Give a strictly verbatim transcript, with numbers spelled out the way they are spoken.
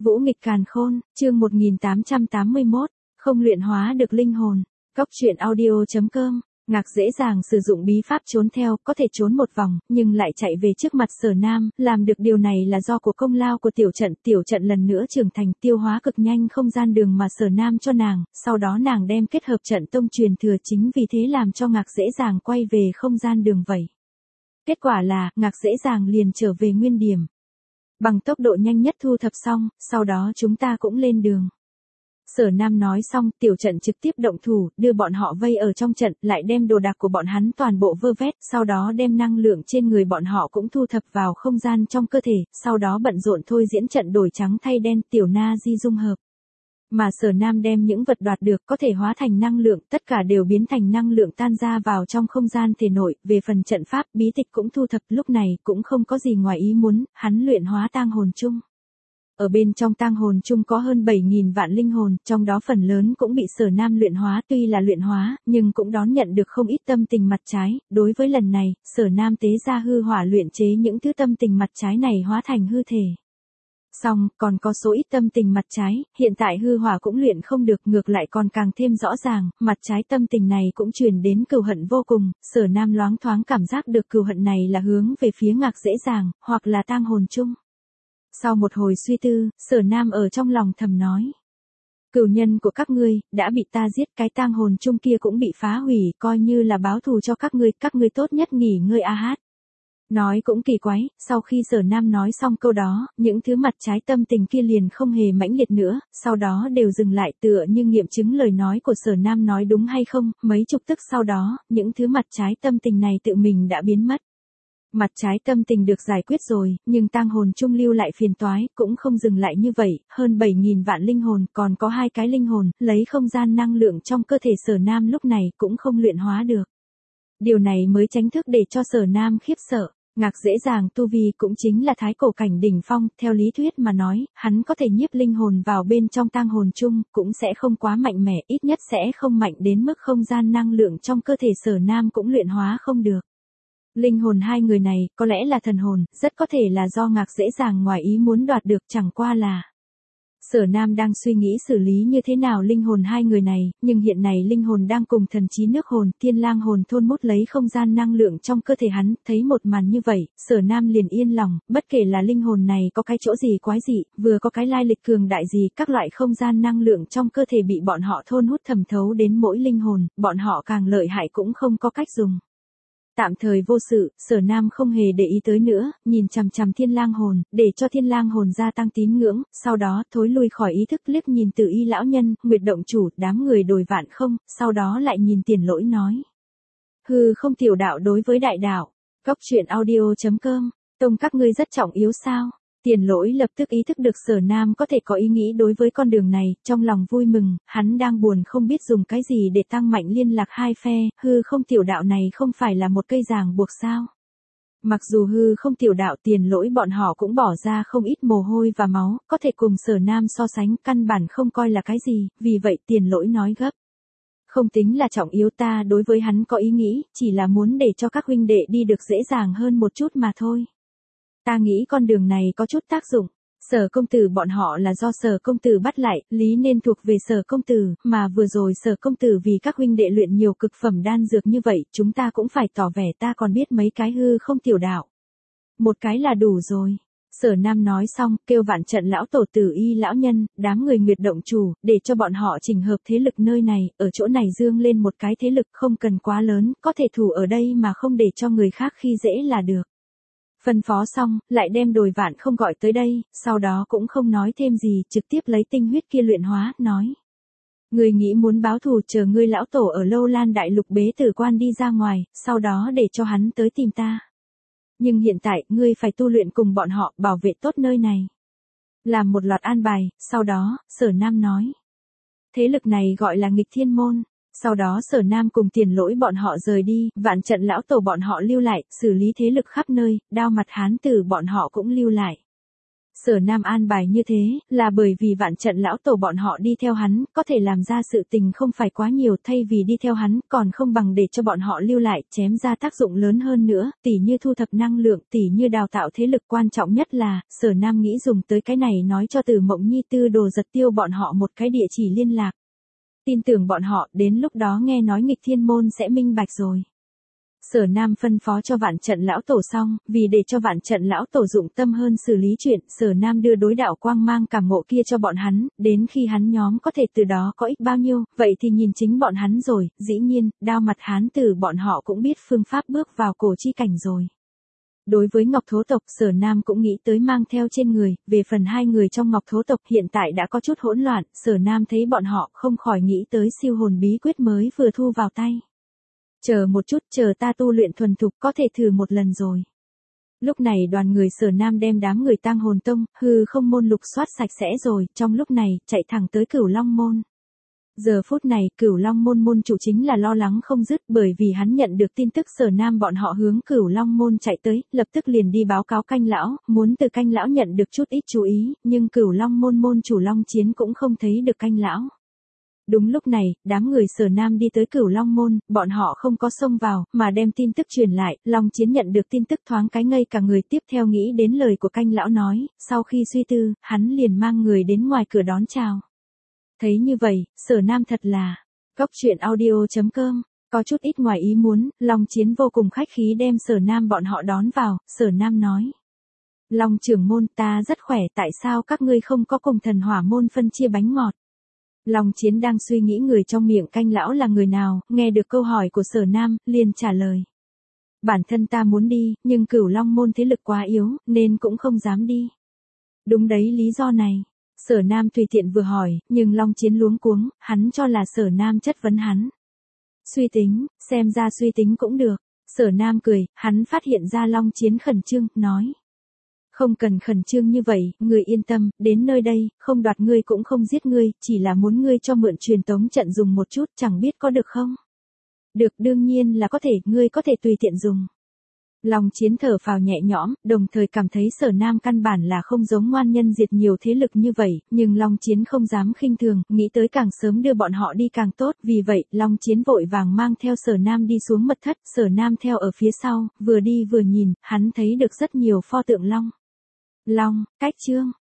Vũ nghịch càn khôn, chương một nghìn tám trăm tám mươi mốt, không luyện hóa được linh hồn. Cốc truyện audio chấm com. Ngạc dễ dàng sử dụng bí pháp trốn theo, có thể trốn một vòng, nhưng lại chạy về trước mặt Sở Nam, làm được điều này là do của công lao của tiểu trận. Tiểu trận lần nữa trưởng thành, tiêu hóa cực nhanh không gian đường mà Sở Nam cho nàng, sau đó nàng đem kết hợp trận tông truyền thừa, chính vì thế làm cho Ngạc dễ dàng quay về không gian đường vậy. Kết quả là, Ngạc dễ dàng liền trở về nguyên điểm. Bằng tốc độ nhanh nhất thu thập xong, sau đó chúng ta cũng lên đường. Sở Nam nói xong, tiểu trận trực tiếp động thủ, đưa bọn họ vây ở trong trận, lại đem đồ đạc của bọn hắn toàn bộ vơ vét, sau đó đem năng lượng trên người bọn họ cũng thu thập vào không gian trong cơ thể, sau đó bận rộn thôi diễn trận đổi trắng thay đen, tiểu na di dung hợp. Mà Sở Nam đem những vật đoạt được có thể hóa thành năng lượng, tất cả đều biến thành năng lượng tan ra vào trong không gian thể nội. Về phần trận pháp, bí tịch cũng thu thập, lúc này cũng không có gì ngoài ý muốn, hắn luyện hóa tang hồn chung. Ở bên trong tang hồn chung có hơn bảy nghìn vạn linh hồn, trong đó phần lớn cũng bị Sở Nam luyện hóa, tuy là luyện hóa, nhưng cũng đón nhận được không ít tâm tình mặt trái. Đối với lần này, Sở Nam tế ra hư hỏa luyện chế những thứ tâm tình mặt trái này hóa thành hư thể. Xong, còn có số ít tâm tình mặt trái, hiện tại hư hỏa cũng luyện không được, ngược lại còn càng thêm rõ ràng, mặt trái tâm tình này cũng truyền đến cừu hận vô cùng. Sở Nam loáng thoáng cảm giác được cừu hận này là hướng về phía Ngạc dễ dàng, hoặc là tang hồn chung. Sau một hồi suy tư, Sở Nam ở trong lòng thầm nói. Cừu nhân của các ngươi, đã bị ta giết, cái tang hồn chung kia cũng bị phá hủy, coi như là báo thù cho các ngươi, các ngươi tốt nhất nghỉ ngơi a hát. Nói cũng kỳ quái, sau khi Sở Nam nói xong câu đó, những thứ mặt trái tâm tình kia liền không hề mãnh liệt nữa, sau đó đều dừng lại, tựa như nghiệm chứng lời nói của Sở Nam nói đúng hay không. Mấy chục tức sau đó, những thứ mặt trái tâm tình này tự mình đã biến mất. Mặt trái tâm tình được giải quyết rồi, nhưng tang hồn chung lưu lại phiền toái, cũng không dừng lại như vậy, hơn bảy nghìn vạn linh hồn, còn có hai cái linh hồn, lấy không gian năng lượng trong cơ thể Sở Nam lúc này cũng không luyện hóa được. Điều này mới chính thức để cho Sở Nam khiếp sợ. Ngạc dễ dàng tu vi cũng chính là thái cổ cảnh đỉnh phong, theo lý thuyết mà nói, hắn có thể nhiếp linh hồn vào bên trong tang hồn chung, cũng sẽ không quá mạnh mẽ, ít nhất sẽ không mạnh đến mức không gian năng lượng trong cơ thể Sở Nam cũng luyện hóa không được. Linh hồn hai người này, có lẽ là thần hồn, rất có thể là do Ngạc dễ dàng ngoài ý muốn đoạt được, chẳng qua là. Sở Nam đang suy nghĩ xử lý như thế nào linh hồn hai người này, nhưng hiện này linh hồn đang cùng thần trí nước hồn, thiên lang hồn thôn mút lấy không gian năng lượng trong cơ thể hắn, thấy một màn như vậy, Sở Nam liền yên lòng, bất kể là linh hồn này có cái chỗ gì quái dị, vừa có cái lai lịch cường đại gì, các loại không gian năng lượng trong cơ thể bị bọn họ thôn hút thẩm thấu đến mỗi linh hồn, bọn họ càng lợi hại cũng không có cách dùng. Tạm thời vô sự, Sở Nam không hề để ý tới nữa, nhìn chằm chằm thiên lang hồn, để cho thiên lang hồn gia tăng tín ngưỡng, sau đó thối lui khỏi ý thức, liếc nhìn Từ Y lão nhân, Nguyệt động chủ, đám người đồi vạn không, sau đó lại nhìn Tiền Lỗi nói. Hừ, không tiểu đạo đối với đại đạo. Cốc truyện audio chấm com, tông các ngươi rất trọng yếu sao? Tiền Lỗi lập tức ý thức được Sở Nam có thể có ý nghĩ đối với con đường này, trong lòng vui mừng, hắn đang buồn không biết dùng cái gì để tăng mạnh liên lạc hai phe, hư không tiểu đạo này không phải là một cây ràng buộc sao. Mặc dù hư không tiểu đạo Tiền Lỗi bọn họ cũng bỏ ra không ít mồ hôi và máu, có thể cùng Sở Nam so sánh, căn bản không coi là cái gì, vì vậy Tiền Lỗi nói gấp. Không tính là trọng yếu, ta đối với hắn có ý nghĩ, chỉ là muốn để cho các huynh đệ đi được dễ dàng hơn một chút mà thôi. Ta nghĩ con đường này có chút tác dụng. Sở công tử bọn họ là do Sở công tử bắt lại, lý nên thuộc về Sở công tử, mà vừa rồi Sở công tử vì các huynh đệ luyện nhiều cực phẩm đan dược như vậy, chúng ta cũng phải tỏ vẻ ta còn biết mấy cái hư không tiểu đạo. Một cái là đủ rồi. Sở Nam nói xong, kêu vạn trận lão tổ Tử Y lão nhân, đám người Nguyệt động chủ, để cho bọn họ chỉnh hợp thế lực nơi này, ở chỗ này dương lên một cái thế lực không cần quá lớn, có thể thủ ở đây mà không để cho người khác khi dễ là được. Phân phó xong, lại đem đồi vạn không gọi tới đây, sau đó cũng không nói thêm gì, trực tiếp lấy tinh huyết kia luyện hóa, nói. Người nghĩ muốn báo thù, chờ ngươi lão tổ ở Lâu Lan đại lục bế tử quan đi ra ngoài, sau đó để cho hắn tới tìm ta. Nhưng hiện tại, ngươi phải tu luyện cùng bọn họ, bảo vệ tốt nơi này. Làm một loạt an bài, sau đó, Sở Nam nói. Thế lực này gọi là nghịch thiên môn. Sau đó Sở Nam cùng Tiền Lỗi bọn họ rời đi, vạn trận lão tổ bọn họ lưu lại, xử lý thế lực khắp nơi, đao mặt hán tử bọn họ cũng lưu lại. Sở Nam an bài như thế, là bởi vì vạn trận lão tổ bọn họ đi theo hắn, có thể làm ra sự tình không phải quá nhiều, thay vì đi theo hắn, còn không bằng để cho bọn họ lưu lại, chém ra tác dụng lớn hơn nữa, tỉ như thu thập năng lượng, tỉ như đào tạo thế lực, quan trọng nhất là, Sở Nam nghĩ dùng tới cái này nói cho Từ Mộng Nhi Tư Đồ Giật Tiêu bọn họ một cái địa chỉ liên lạc. Tin tưởng bọn họ, đến lúc đó nghe nói nghịch thiên môn sẽ minh bạch rồi. Sở Nam phân phó cho vạn trận lão tổ xong, vì để cho vạn trận lão tổ dụng tâm hơn xử lý chuyện, Sở Nam đưa đối đạo quang mang cảm ngộ kia cho bọn hắn, đến khi hắn nhóm có thể từ đó có ích bao nhiêu, vậy thì nhìn chính bọn hắn rồi, dĩ nhiên, đao mặt hán tử bọn họ cũng biết phương pháp bước vào cổ chi cảnh rồi. Đối với Ngọc Thố tộc, Sở Nam cũng nghĩ tới mang theo trên người, về phần hai người trong Ngọc Thố tộc hiện tại đã có chút hỗn loạn, Sở Nam thấy bọn họ không khỏi nghĩ tới siêu hồn bí quyết mới vừa thu vào tay. Chờ một chút, chờ ta tu luyện thuần thục có thể thử một lần rồi. Lúc này đoàn người Sở Nam đem đám người Tang Hồn Tông, hư không môn lục soát sạch sẽ rồi, trong lúc này, chạy thẳng tới Cửu Long môn. Giờ phút này, Cửu Long môn môn chủ chính là lo lắng không dứt, bởi vì hắn nhận được tin tức Sở Nam bọn họ hướng Cửu Long môn chạy tới, lập tức liền đi báo cáo Canh lão, muốn từ Canh lão nhận được chút ít chú ý, nhưng Cửu Long môn môn chủ Long Chiến cũng không thấy được Canh lão. Đúng lúc này, đám người Sở Nam đi tới Cửu Long môn, bọn họ không có xông vào, mà đem tin tức truyền lại, Long Chiến nhận được tin tức thoáng cái ngây cả người, tiếp theo nghĩ đến lời của Canh lão nói, sau khi suy tư, hắn liền mang người đến ngoài cửa đón chào. Thấy như vậy, Sở Nam thật là, Cốc Truyện Audio chấm com, có chút ít ngoài ý muốn, Long Chiến vô cùng khách khí đem Sở Nam bọn họ đón vào, Sở Nam nói. Long trưởng môn, ta rất khỏe, tại sao các ngươi không có cùng thần hỏa môn phân chia bánh ngọt? Long Chiến đang suy nghĩ người trong miệng Canh lão là người nào, nghe được câu hỏi của Sở Nam, liền trả lời. Bản thân ta muốn đi, nhưng Cửu Long môn thế lực quá yếu, nên cũng không dám đi. Đúng đấy, lý do này. Sở Nam tùy tiện vừa hỏi, nhưng Long Chiến luống cuống, hắn cho là Sở Nam chất vấn hắn. Suy tính, xem ra suy tính cũng được. Sở Nam cười, hắn phát hiện ra Long Chiến khẩn trương, nói. Không cần khẩn trương như vậy, ngươi yên tâm, đến nơi đây, không đoạt ngươi cũng không giết ngươi, chỉ là muốn ngươi cho mượn truyền tống trận dùng một chút, chẳng biết có được không? Được, đương nhiên là có thể, ngươi có thể tùy tiện dùng. Long Chiến thở phào nhẹ nhõm, đồng thời cảm thấy Sở Nam căn bản là không giống ngoan nhân diệt nhiều thế lực như vậy, nhưng Long Chiến không dám khinh thường, nghĩ tới càng sớm đưa bọn họ đi càng tốt, vì vậy, Long Chiến vội vàng mang theo Sở Nam đi xuống mật thất, Sở Nam theo ở phía sau, vừa đi vừa nhìn, hắn thấy được rất nhiều pho tượng long. Long, cách chương,